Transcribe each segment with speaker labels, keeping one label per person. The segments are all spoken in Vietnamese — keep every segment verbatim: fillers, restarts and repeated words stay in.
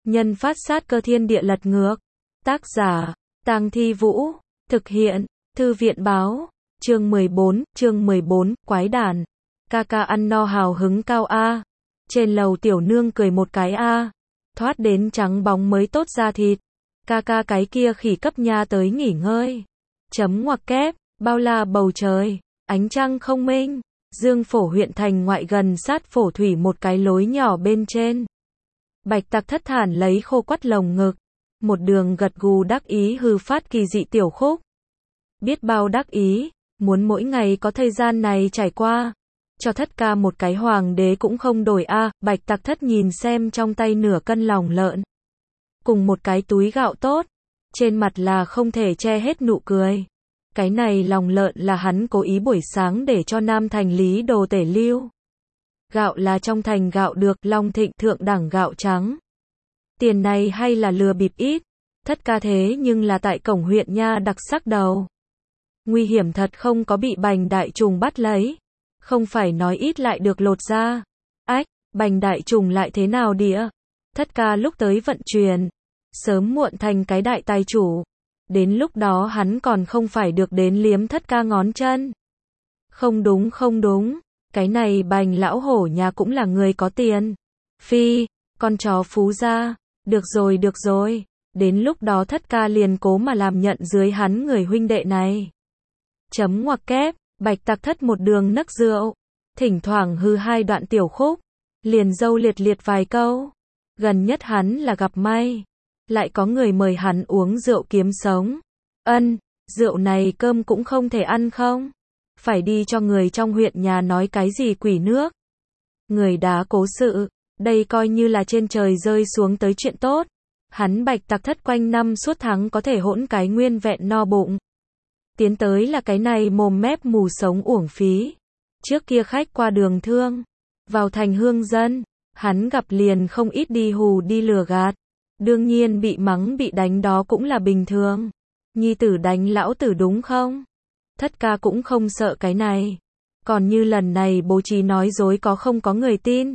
Speaker 1: Nhân phát sát cơ thiên địa lật ngược. Tác giả, Tang Thi Vũ. Thực hiện, Thư viện báo. Chương mười bốn, chương mười bốn, quái đản. Ca ca ăn no hào hứng cao a. Trên lầu tiểu nương cười một cái a. Thoát đến trắng bóng mới tốt ra thịt. Ca ca cái kia khỉ cấp nha tới nghỉ ngơi. Chấm ngoặc kép, bao la bầu trời, ánh trăng không minh. Dương Phổ huyện thành ngoại gần sát Phổ Thủy một cái lối nhỏ bên trên. Bạch Tặc thất thản lấy khô quắt lồng ngực. Một đường gật gù đắc ý hư phát kỳ dị tiểu khúc. Biết bao đắc ý, muốn mỗi ngày có thời gian này trải qua. Cho thất ca một cái hoàng đế cũng không đổi a. À, Bạch Tặc thất nhìn xem trong tay nửa cân lòng lợn. Cùng một cái túi gạo tốt. Trên mặt là không thể che hết nụ cười. Cái này lòng lợn là hắn cố ý buổi sáng để cho Nam Thành Lý Đồ tể lưu. Gạo là trong thành gạo được, Long Thịnh thượng đẳng gạo trắng. Tiền này hay là lừa bịp ít. Thất ca thế nhưng là tại cổng huyện nha đặc sắc đầu. Nguy hiểm thật không có bị bành đại trùng bắt lấy. Không phải nói ít lại được lột ra. Ách, bành đại trùng lại thế nào đĩa? Thất ca lúc tới vận chuyển. Sớm muộn thành cái đại tài chủ. Đến lúc đó hắn còn không phải được đến liếm thất ca ngón chân. Không đúng không đúng. Cái này bành lão hổ nhà cũng là người có tiền. Phi, con chó phú gia. Được rồi được rồi. Đến lúc đó thất ca liền cố mà làm nhận dưới hắn người huynh đệ này. Chấm ngoặc kép, Bạch Tặc thất một đường nấc rượu. Thỉnh thoảng hư hai đoạn tiểu khúc. Liền dâu liệt liệt vài câu. Gần nhất hắn là gặp may. Lại có người mời hắn uống rượu kiếm sống. Ân, rượu này cơm cũng không thể ăn không? Phải đi cho người trong huyện nhà nói cái gì quỷ nước. Người đá cố sự, đây coi như là trên trời rơi xuống tới chuyện tốt. Hắn Bạch Tặc thất quanh năm suốt tháng có thể hỗn cái nguyên vẹn no bụng. Tiến tới là cái này mồm mép mù sống uổng phí. Trước kia khách qua đường thương, vào thành hương dân, hắn gặp liền không ít đi hù đi lừa gạt. Đương nhiên bị mắng bị đánh đó cũng là bình thường. Nhi tử đánh lão tử đúng không? Thất ca cũng không sợ cái này. Còn như lần này bố trí nói dối có không có người tin.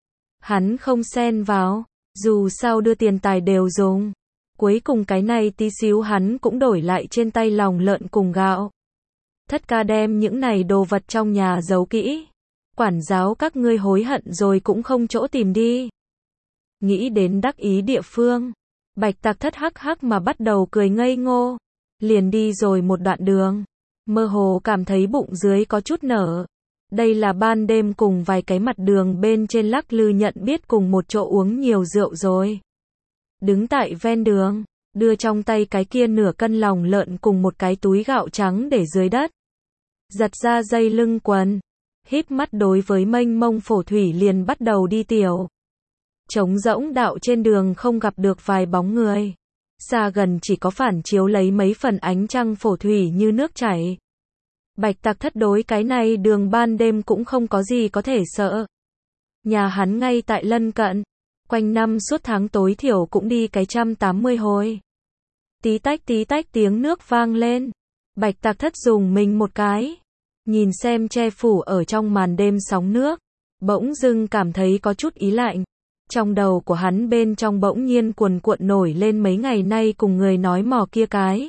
Speaker 1: Hắn không xen vào. Dù sao đưa tiền tài đều dùng. Cuối cùng cái này tí xíu hắn cũng đổi lại trên tay lòng lợn cùng gạo. Thất ca đem những này đồ vật trong nhà giấu kỹ. Quản giáo các ngươi hối hận rồi cũng không chỗ tìm đi. Nghĩ đến đắc ý địa phương. Bạch Tặc thất hắc hắc mà bắt đầu cười ngây ngô. Liền đi rồi một đoạn đường. Mơ hồ cảm thấy bụng dưới có chút nở. Đây là ban đêm cùng vài cái mặt đường bên trên lắc lư nhận biết cùng một chỗ uống nhiều rượu rồi. Đứng tại ven đường, đưa trong tay cái kia nửa cân lòng lợn cùng một cái túi gạo trắng để dưới đất. Giật ra dây lưng quần. Híp mắt đối với mênh mông Phổ Thủy liền bắt đầu đi tiểu. Trống rỗng đạo trên đường không gặp được vài bóng người. Xa gần chỉ có phản chiếu lấy mấy phần ánh trăng Phổ Thủy như nước chảy. Bạch Tặc thất đối cái này đường ban đêm cũng không có gì có thể sợ. Nhà hắn ngay tại lân cận. Quanh năm suốt tháng tối thiểu cũng đi cái trăm tám mươi hồi. Tí tách tí tách tiếng nước vang lên. Bạch Tặc thất dùng mình một cái. Nhìn xem che phủ ở trong màn đêm sóng nước. Bỗng dưng cảm thấy có chút ý lạnh. Trong đầu của hắn bên trong bỗng nhiên cuồn cuộn nổi lên mấy ngày nay cùng người nói mò kia cái.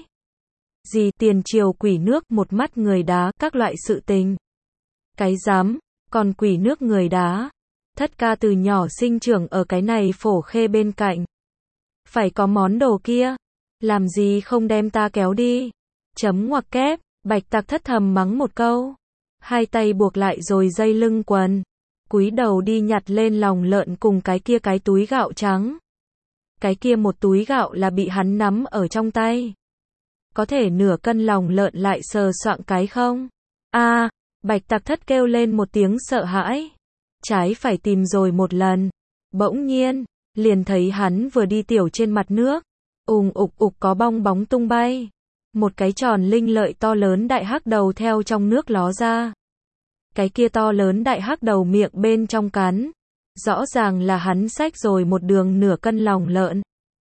Speaker 1: Gì tiền triều quỷ nước một mắt người đá các loại sự tình. Cái dám, còn quỷ nước người đá. Thất ca từ nhỏ sinh trưởng ở cái này Phổ Khê bên cạnh. Phải có món đồ kia. Làm gì không đem ta kéo đi. Chấm ngoặc kép, Bạch Tặc thất thầm mắng một câu. Hai tay buộc lại rồi dây lưng quần. Cúi đầu đi nhặt lên lòng lợn cùng cái kia cái túi gạo trắng. Cái kia một túi gạo là bị hắn nắm ở trong tay. Có thể nửa cân lòng lợn lại sờ soạng cái không? A, à, Bạch Tặc thất kêu lên một tiếng sợ hãi. Trái phải tìm rồi một lần. Bỗng nhiên, liền thấy hắn vừa đi tiểu trên mặt nước. Ùng ục ục có bong bóng tung bay. Một cái tròn linh lợi to lớn đại hắc đầu theo trong nước ló ra. Cái kia to lớn đại hắc đầu miệng bên trong cắn. Rõ ràng là hắn xách rồi một đường nửa cân lòng lợn.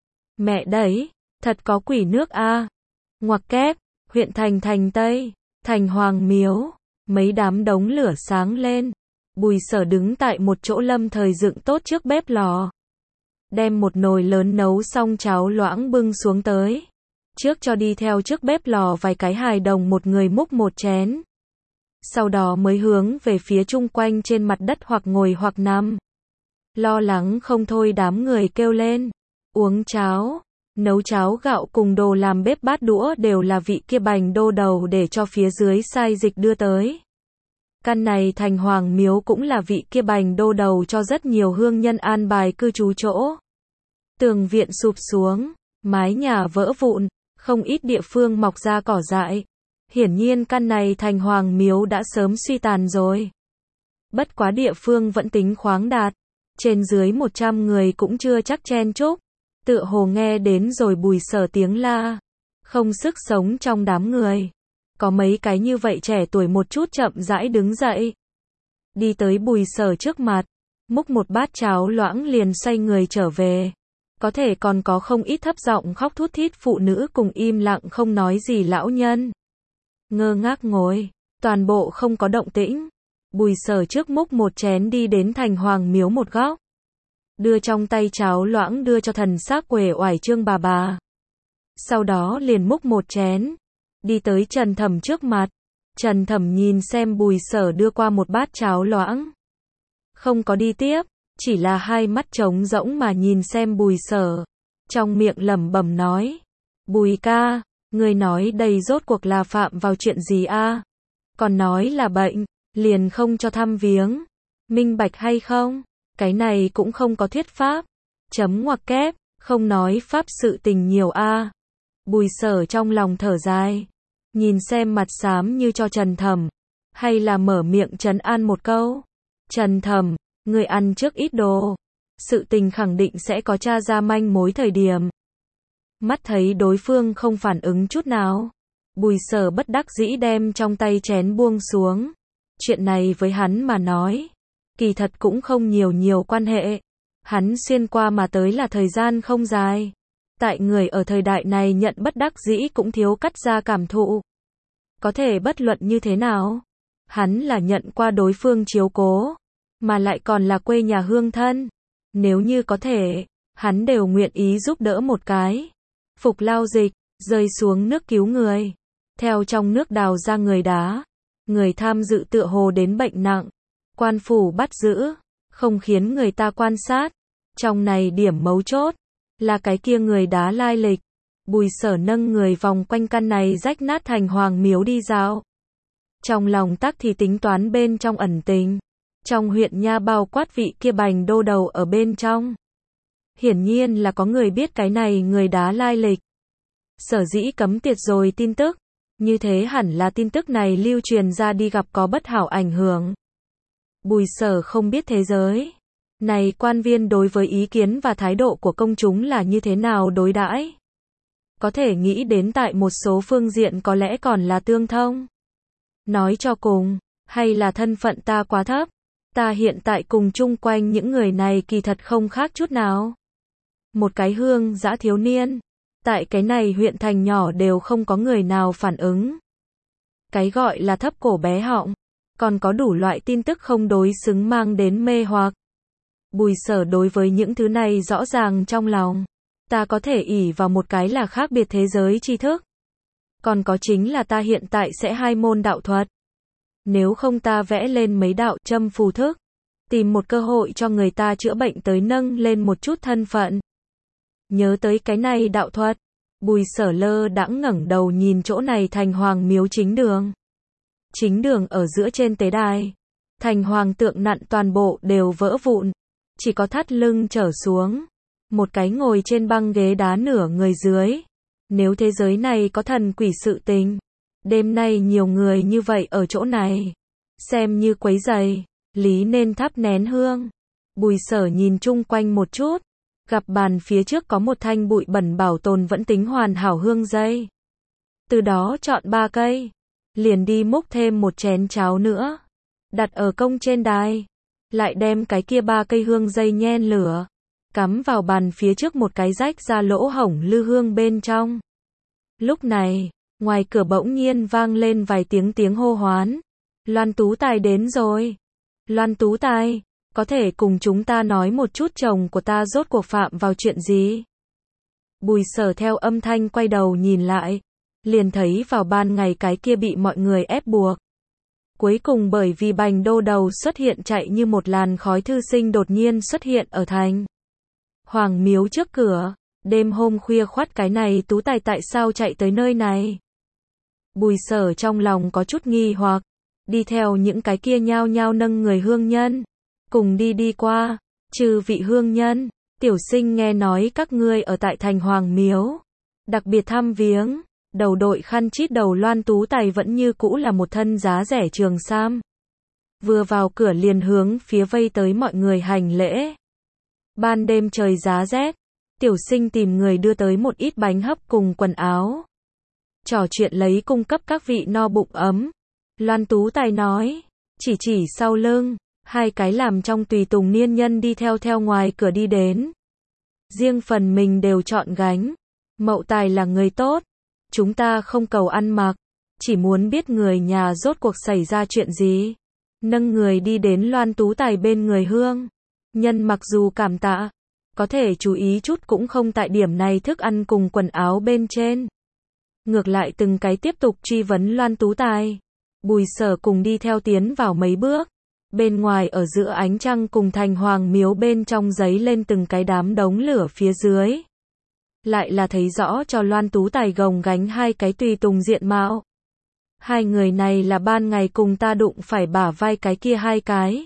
Speaker 1: Mẹ đấy, thật có quỷ nước a. À. Ngoặc kép, huyện thành thành Tây, thành Hoàng Miếu, mấy đám đống lửa sáng lên. Bùi Sở đứng tại một chỗ lâm thời dựng tốt trước bếp lò. đem một nồi lớn nấu xong cháo loãng bưng xuống tới. Trước cho đi theo trước bếp lò vài cái hài đồng một người múc một chén. Sau đó mới hướng về phía chung quanh trên mặt đất hoặc ngồi hoặc nằm. Lo lắng không thôi đám người kêu lên. Uống cháo, nấu cháo gạo cùng đồ làm bếp bát đũa đều là vị kia Bành Đô Đầu để cho phía dưới sai dịch đưa tới. Căn này thành Hoàng Miếu cũng là vị kia Bành Đô Đầu cho rất nhiều hương nhân an bài cư trú chỗ. Tường viện sụp xuống, mái nhà vỡ vụn, không ít địa phương mọc ra cỏ dại. Hiển nhiên căn này thành Hoàng Miếu đã sớm suy tàn rồi. Bất quá địa phương vẫn tính khoáng đạt. Trên dưới một trăm người cũng chưa chắc chen chúc. Tựa hồ nghe đến rồi Bùi Sở tiếng la. Không sức sống trong đám người. Có mấy cái như vậy trẻ tuổi một chút chậm rãi đứng dậy. Đi tới Bùi Sở trước mặt. Múc một bát cháo loãng liền xoay người trở về. Có thể còn có không ít thấp giọng khóc thút thít phụ nữ cùng im lặng không nói gì lão nhân. Ngơ ngác ngồi. Toàn bộ không có động tĩnh. Bùi Sở trước múc một chén đi đến thành Hoàng Miếu một góc. Đưa trong tay cháo loãng đưa cho thần xác uể oải Trương bà bà. Sau đó liền múc một chén. Đi tới Trần Thẩm trước mặt. Trần Thẩm nhìn xem Bùi Sở đưa qua một bát cháo loãng. Không có đi tiếp. Chỉ là hai mắt trống rỗng mà nhìn xem Bùi Sở. Trong miệng lẩm bẩm nói. Bùi ca, ngươi nói đây rốt cuộc là phạm vào chuyện gì a? Còn nói là bệnh, liền không cho thăm viếng. Minh bạch hay không? Cái này cũng không có thuyết pháp. Chấm ngoặc kép, không nói pháp sự tình nhiều a. Bùi Sở trong lòng thở dài. Nhìn xem mặt xám như cho Trần Thẩm. Hay là mở miệng trấn an một câu. Trần Thẩm, người ăn trước ít đồ. Sự tình khẳng định sẽ có tra ra manh mối thời điểm. Mắt thấy đối phương không phản ứng chút nào. Bùi Sở bất đắc dĩ đem trong tay chén buông xuống. Chuyện này với hắn mà nói. Kỳ thật cũng không nhiều nhiều quan hệ. Hắn xuyên qua mà tới là thời gian không dài. Tại người ở thời đại này nhận bất đắc dĩ cũng thiếu cắt ra cảm thụ. Có thể bất luận như thế nào. Hắn là nhận qua đối phương chiếu cố. Mà lại còn là quê nhà hương thân. Nếu như có thể, hắn đều nguyện ý giúp đỡ một cái. Phục lao dịch, rơi xuống nước cứu người. Theo trong nước đào ra người đá. Người tham dự tựa hồ đến bệnh nặng. Quan phủ bắt giữ. Không khiến người ta quan sát. Trong này điểm mấu chốt. Là cái kia người đá lai lịch. Bùi Sở nâng người vòng quanh căn này rách nát thành Hoàng Miếu đi dạo. Trong lòng tắc thì tính toán bên trong ẩn tình. Trong huyện nha bao quát vị kia Bành Đô Đầu ở bên trong. Hiển nhiên là có người biết cái này người đá lai lịch. Sở dĩ cấm tiệt rồi tin tức. Như thế hẳn là tin tức này lưu truyền ra đi gặp có bất hảo ảnh hưởng. Bùi Sở không biết thế giới. Này quan viên đối với ý kiến và thái độ của công chúng là như thế nào đối đãi. Có thể nghĩ đến tại một số phương diện có lẽ còn là tương thông. Nói cho cùng, hay là thân phận ta quá thấp. Ta hiện tại cùng chung quanh những người này kỳ thật không khác chút nào. Một cái hương dã thiếu niên. Tại cái này huyện thành nhỏ đều không có người nào phản ứng. Cái gọi là thấp cổ bé họng. Còn có đủ loại tin tức không đối xứng mang đến mê hoặc. Bùi Sở đối với những thứ này rõ ràng trong lòng. Ta có thể ỷ vào một cái là khác biệt thế giới tri thức. Còn có chính là ta hiện tại sẽ hai môn đạo thuật. Nếu không ta vẽ lên mấy đạo châm phù thức. Tìm một cơ hội cho người ta chữa bệnh tới nâng lên một chút thân phận. Nhớ tới cái này đạo thuật. Bùi Sở lơ đãng ngẩng đầu nhìn chỗ này thành Hoàng Miếu chính đường. Chính đường ở giữa trên tế đài. Thành hoàng tượng nặn toàn bộ đều vỡ vụn. Chỉ có thắt lưng trở xuống. Một cái ngồi trên băng ghế đá nửa người dưới. Nếu thế giới này có thần quỷ sự tình. Đêm nay nhiều người như vậy ở chỗ này. Xem như quấy giày. Lý nên thắp nén hương. Bùi Sở nhìn chung quanh một chút. Gặp bàn phía trước có một thanh bụi bẩn bảo tồn vẫn tính hoàn hảo hương dây. Từ đó chọn ba cây. Liền đi múc thêm một chén cháo nữa. Đặt ở công trên đài. Lại đem cái kia ba cây hương dây nhen lửa. Cắm vào bàn phía trước một cái rách ra lỗ hổng lư hương bên trong. Lúc này, ngoài cửa bỗng nhiên vang lên vài tiếng tiếng hô hoán. Loan Tú Tài đến rồi. Loan Tú Tài. có thể cùng chúng ta nói một chút chồng của ta rốt cuộc phạm vào chuyện gì? Bùi Sở theo âm thanh quay đầu nhìn lại, liền thấy vào ban ngày cái kia bị mọi người ép buộc. Cuối cùng bởi vì Bành Đô Đầu xuất hiện chạy như một làn khói thư sinh đột nhiên xuất hiện ở thành Hoàng Miếu trước cửa, đêm hôm khuya khoắt cái này tú tài tại sao chạy tới nơi này? Bùi Sở trong lòng có chút nghi hoặc, đi theo những cái kia nhao nhao nâng người hương nhân, cùng đi đi qua, trừ vị hương nhân, tiểu sinh nghe nói các ngươi ở tại thành Hoàng Miếu, đặc biệt thăm viếng, đầu đội khăn chít đầu loan tú tài vẫn như cũ là một thân giá rẻ trường sam. Vừa vào cửa liền hướng phía vây tới mọi người hành lễ. Ban đêm trời giá rét, tiểu sinh tìm người đưa tới một ít bánh hấp cùng quần áo. Trò chuyện lấy cung cấp các vị no bụng ấm. Loan tú tài nói, chỉ chỉ sau lưng, hai cái làm trong tùy tùng niên nhân đi theo theo ngoài cửa đi đến. Riêng phần mình đều chọn gánh. Mậu tài là người tốt, chúng ta không cầu ăn mặc, chỉ muốn biết người nhà rốt cuộc xảy ra chuyện gì. Nâng người đi đến Loan tú tài bên người hương. Nhân mặc dù cảm tạ, có thể chú ý chút cũng không tại điểm này thức ăn cùng quần áo bên trên. Ngược lại từng cái tiếp tục truy vấn Loan tú tài. Bùi Sở cùng đi theo tiến vào mấy bước. Bên ngoài ở giữa ánh trăng cùng thành Hoàng Miếu bên trong giấy lên từng cái đám đống lửa phía dưới. Lại là thấy rõ cho Loan tú tài gồng gánh hai cái tùy tùng diện mạo. Hai người này là ban ngày cùng ta đụng phải bả vai cái kia hai cái.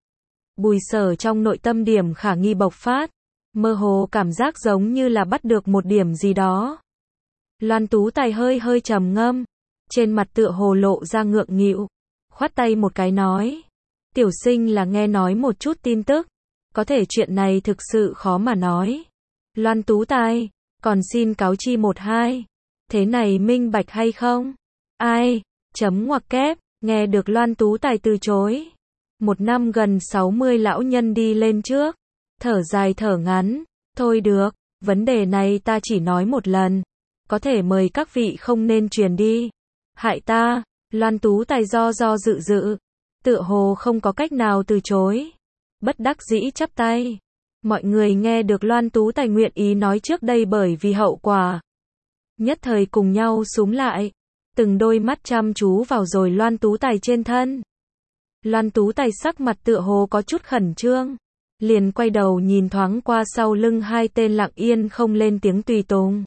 Speaker 1: Bùi Sở trong nội tâm điểm khả nghi bộc phát, mơ hồ cảm giác giống như là bắt được một điểm gì đó. Loan tú tài hơi hơi trầm ngâm, trên mặt tựa hồ lộ ra ngượng nghịu, khoát tay một cái nói, tiểu sinh là nghe nói một chút tin tức, có thể chuyện này thực sự khó mà nói. Loan tú tài, còn xin cáo chi một hai, thế này minh bạch hay không? Ai? Chấm ngoặc kép, nghe được Loan tú tài từ chối. Một năm gần sáu mươi lão nhân đi lên trước, thở dài thở ngắn, thôi được, vấn đề này ta chỉ nói một lần, có thể mời các vị không nên truyền đi. Hại ta, Loan tú tài do do dự dự, tựa hồ không có cách nào từ chối. Bất đắc dĩ chắp tay. Mọi người nghe được Loan tú tài nguyện ý nói trước đây bởi vì hậu quả. Nhất thời cùng nhau súm lại, từng đôi mắt chăm chú vào rồi Loan tú tài trên thân. Loan tú tài sắc mặt tựa hồ có chút khẩn trương, liền quay đầu nhìn thoáng qua sau lưng hai tên lặng yên không lên tiếng tùy tùng.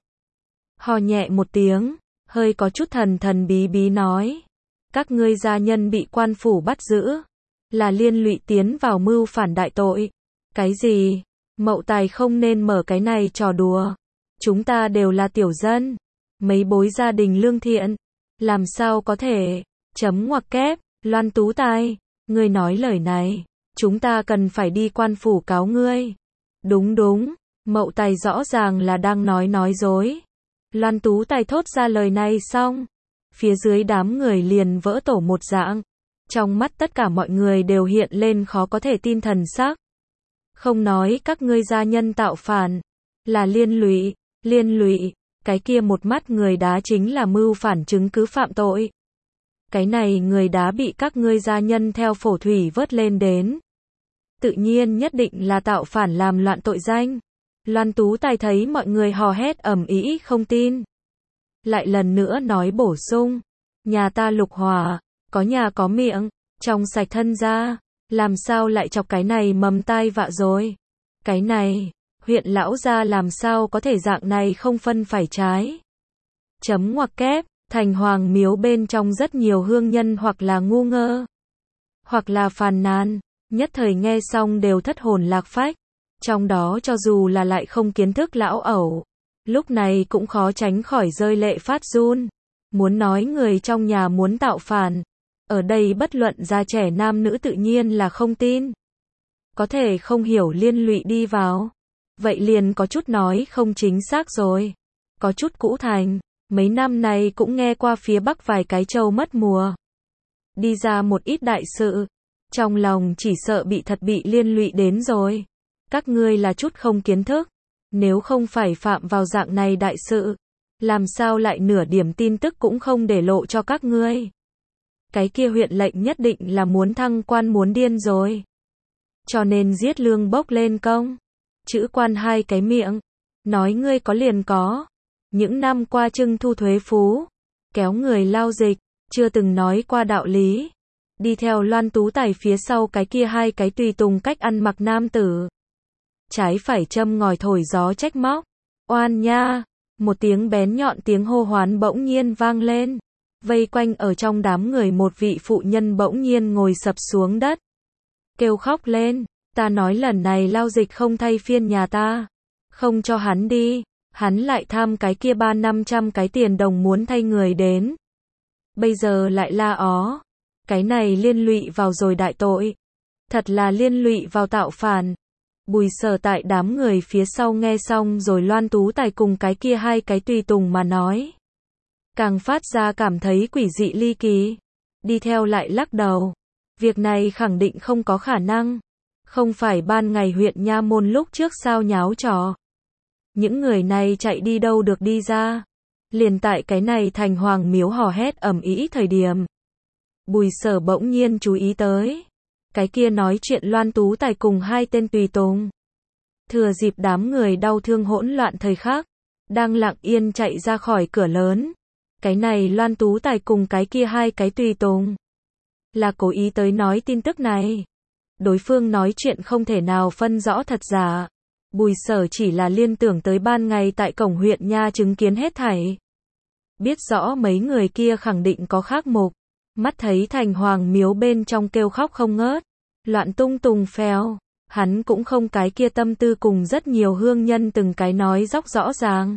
Speaker 1: Hò nhẹ một tiếng, hơi có chút thần thần bí bí nói, các ngươi gia nhân bị quan phủ bắt giữ, là liên lụy tiến vào mưu phản đại tội. Cái gì? Mậu tài không nên mở cái này trò đùa. Chúng ta đều là tiểu dân, mấy bối gia đình lương thiện, làm sao có thể? Chấm ngoặc kép, Loan tú tài, ngươi nói lời này, chúng ta cần phải đi quan phủ cáo ngươi. Đúng đúng, Mậu tài rõ ràng là đang nói nói dối. Loan tú tài thốt ra lời này xong, phía dưới đám người liền vỡ tổ một dạng. Trong mắt tất cả mọi người đều hiện lên khó có thể tin thần sắc. Không nói các ngươi gia nhân tạo phản, là liên lụy, liên lụy, cái kia một mắt người đá chính là mưu phản chứng cứ phạm tội. Cái này người đá bị các ngươi gia nhân theo phổ thủy vớt lên đến. Tự nhiên nhất định là tạo phản làm loạn tội danh. Loan tú tài thấy mọi người hò hét ầm ĩ không tin. Lại lần nữa nói bổ sung, nhà ta Lục Hòa, có nhà có miệng, trong sạch thân ra, làm sao lại chọc cái này mầm tai vạ rồi. Cái này, huyện lão gia làm sao có thể dạng này không phân phải trái. Chấm ngoặc kép, thành Hoàng Miếu bên trong rất nhiều hương nhân hoặc là ngu ngơ, hoặc là phàn nàn, nhất thời nghe xong đều thất hồn lạc phách. Trong đó cho dù là lại không kiến thức lão ẩu, lúc này cũng khó tránh khỏi rơi lệ phát run. Muốn nói người trong nhà muốn tạo phản, ở đây bất luận già trẻ nam nữ tự nhiên là không tin. Có thể không hiểu liên lụy đi vào, vậy liền có chút nói không chính xác rồi. Có chút cũ thành, mấy năm này cũng nghe qua phía Bắc vài cái châu mất mùa. Đi ra một ít đại sự, trong lòng chỉ sợ bị thật bị liên lụy đến rồi. Các ngươi là chút không kiến thức, nếu không phải phạm vào dạng này đại sự, làm sao lại nửa điểm tin tức cũng không để lộ cho các ngươi. Cái kia huyện lệnh nhất định là muốn thăng quan muốn điên rồi. cho nên giết lương bốc lên công. Chữ quan hai cái miệng, nói ngươi có liền có. Những năm qua trưng thu thuế phú, kéo người lao dịch, chưa từng nói qua đạo lý. Đi theo Loan Tú Tài phía sau cái kia hai cái tùy tùng cách ăn mặc nam tử. Trái phải châm ngòi thổi gió trách móc. Oan nha! Một tiếng bén nhọn tiếng hô hoán bỗng nhiên vang lên. Vây quanh ở trong đám người một vị phụ nhân bỗng nhiên ngồi sập xuống đất. Kêu khóc lên, ta nói lần này lao dịch không thay phiên nhà ta. Không cho hắn đi, hắn lại tham cái kia ba năm trăm cái tiền đồng muốn thay người đến. Bây giờ lại la ó. Cái này liên lụy vào rồi đại tội. Thật là liên lụy vào tạo phản. Bùi Sở tại đám người phía sau nghe xong rồi Loan Tú Tài cùng cái kia hai cái tùy tùng mà nói. Càng phát ra cảm thấy quỷ dị ly kỳ. Đi theo lại lắc đầu. Việc này khẳng định không có khả năng. Không phải ban ngày huyện Nha Môn lúc trước sao nháo trò. Những người này chạy đi đâu được đi ra. Liền tại cái này thành Hoàng Miếu hò hét ầm ĩ thời điểm. Bùi Sở bỗng nhiên chú ý tới. Cái kia nói chuyện Loan Tú Tài cùng hai tên tùy tùng. Thừa dịp đám người đau thương hỗn loạn thời khắc. Đang lặng yên chạy ra khỏi cửa lớn. Cái này Loan Tú Tài cùng cái kia hai cái tùy tùng. Là cố ý tới nói tin tức này. Đối phương nói chuyện không thể nào phân rõ thật giả. Bùi Sở chỉ là liên tưởng tới ban ngày tại cổng huyện Nha chứng kiến hết thảy. Biết rõ mấy người kia khẳng định có khác mục. Mắt thấy thành Hoàng Miếu bên trong kêu khóc không ngớt. Loạn tung tùng phèo. Hắn cũng không cái kia tâm tư cùng rất nhiều hương nhân từng cái nói dóc rõ ràng.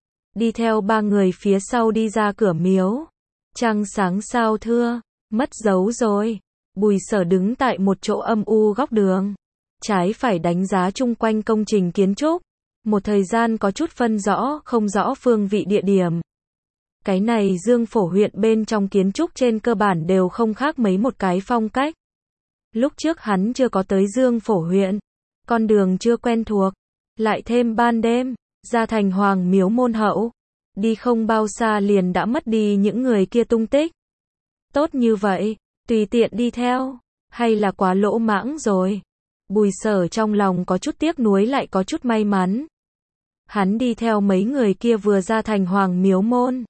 Speaker 1: Đi theo ba người phía sau đi ra cửa miếu. Trăng sáng sao thưa. Mất dấu rồi. Bùi Sở đứng tại một chỗ âm u góc đường. Trái phải đánh giá chung quanh công trình kiến trúc. Một thời gian có chút phân rõ, không rõ phương vị địa điểm. Cái này Dương Phổ huyện bên trong kiến trúc trên cơ bản đều không khác mấy một cái phong cách. Lúc trước hắn chưa có tới Dương Phổ huyện. Con đường chưa quen thuộc. Lại thêm ban đêm, ra thành Hoàng Miếu môn hậu. Đi không bao xa liền đã mất đi những người kia tung tích. Tốt như vậy, tùy tiện đi theo, hay là quá lỗ mãng rồi. Bùi Sở trong lòng có chút tiếc nuối lại có chút may mắn. Hắn đi theo mấy người kia vừa ra thành Hoàng Miếu môn.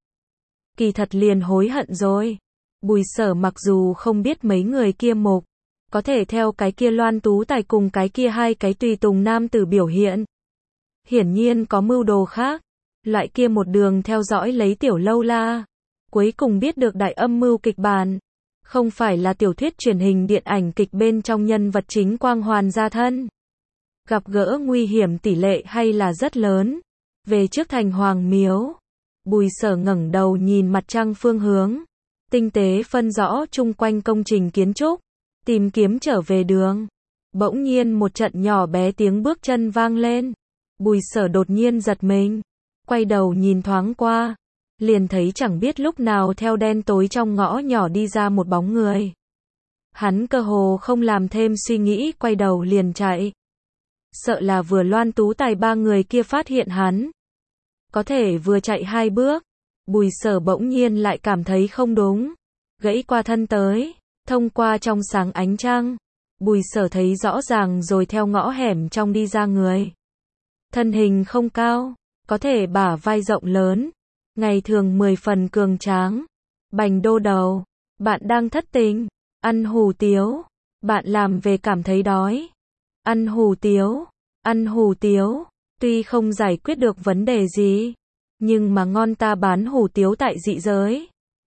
Speaker 1: Kỳ thật liền hối hận rồi. Bùi Sở mặc dù không biết mấy người kia mục, có thể theo cái kia Loan Tú Tài cùng cái kia hai cái tùy tùng nam tử biểu hiện. Hiển nhiên có mưu đồ khác. Loại kia một đường theo dõi lấy Tiểu Lâu La. Cuối cùng biết được đại âm mưu kịch bản. Không phải là tiểu thuyết truyền hình điện ảnh kịch bên trong nhân vật chính quang hoàn gia thân. Gặp gỡ nguy hiểm tỷ lệ hay là rất lớn. Về trước thành Hoàng Miếu. Bùi Sở ngẩng đầu nhìn mặt trăng phương hướng. Tinh tế phân rõ chung quanh công trình kiến trúc. Tìm kiếm trở về đường. Bỗng nhiên một trận nhỏ bé tiếng bước chân vang lên. Bùi Sở đột nhiên giật mình. Quay đầu nhìn thoáng qua. Liền thấy chẳng biết lúc nào theo đen tối trong ngõ nhỏ đi ra một bóng người. Hắn cơ hồ không làm thêm suy nghĩ quay đầu liền chạy. Sợ là vừa Loan Tú Tài ba người kia phát hiện hắn. Có thể vừa chạy hai bước. Bùi Sở bỗng nhiên lại cảm thấy không đúng. Gãy qua thân tới. Thông qua trong sáng ánh trăng. Bùi Sở thấy rõ ràng rồi theo ngõ hẻm trong đi ra người. Thân hình không cao. Có thể bả vai rộng lớn. Ngày thường mười phần cường tráng. Bành đô đầu. Bạn đang thất tình. Ăn hủ tiếu. Bạn làm về cảm thấy đói. Ăn hủ tiếu. Ăn hủ tiếu. Tuy không giải quyết được vấn đề gì. Nhưng mà ngon ta bán hủ tiếu tại dị giới.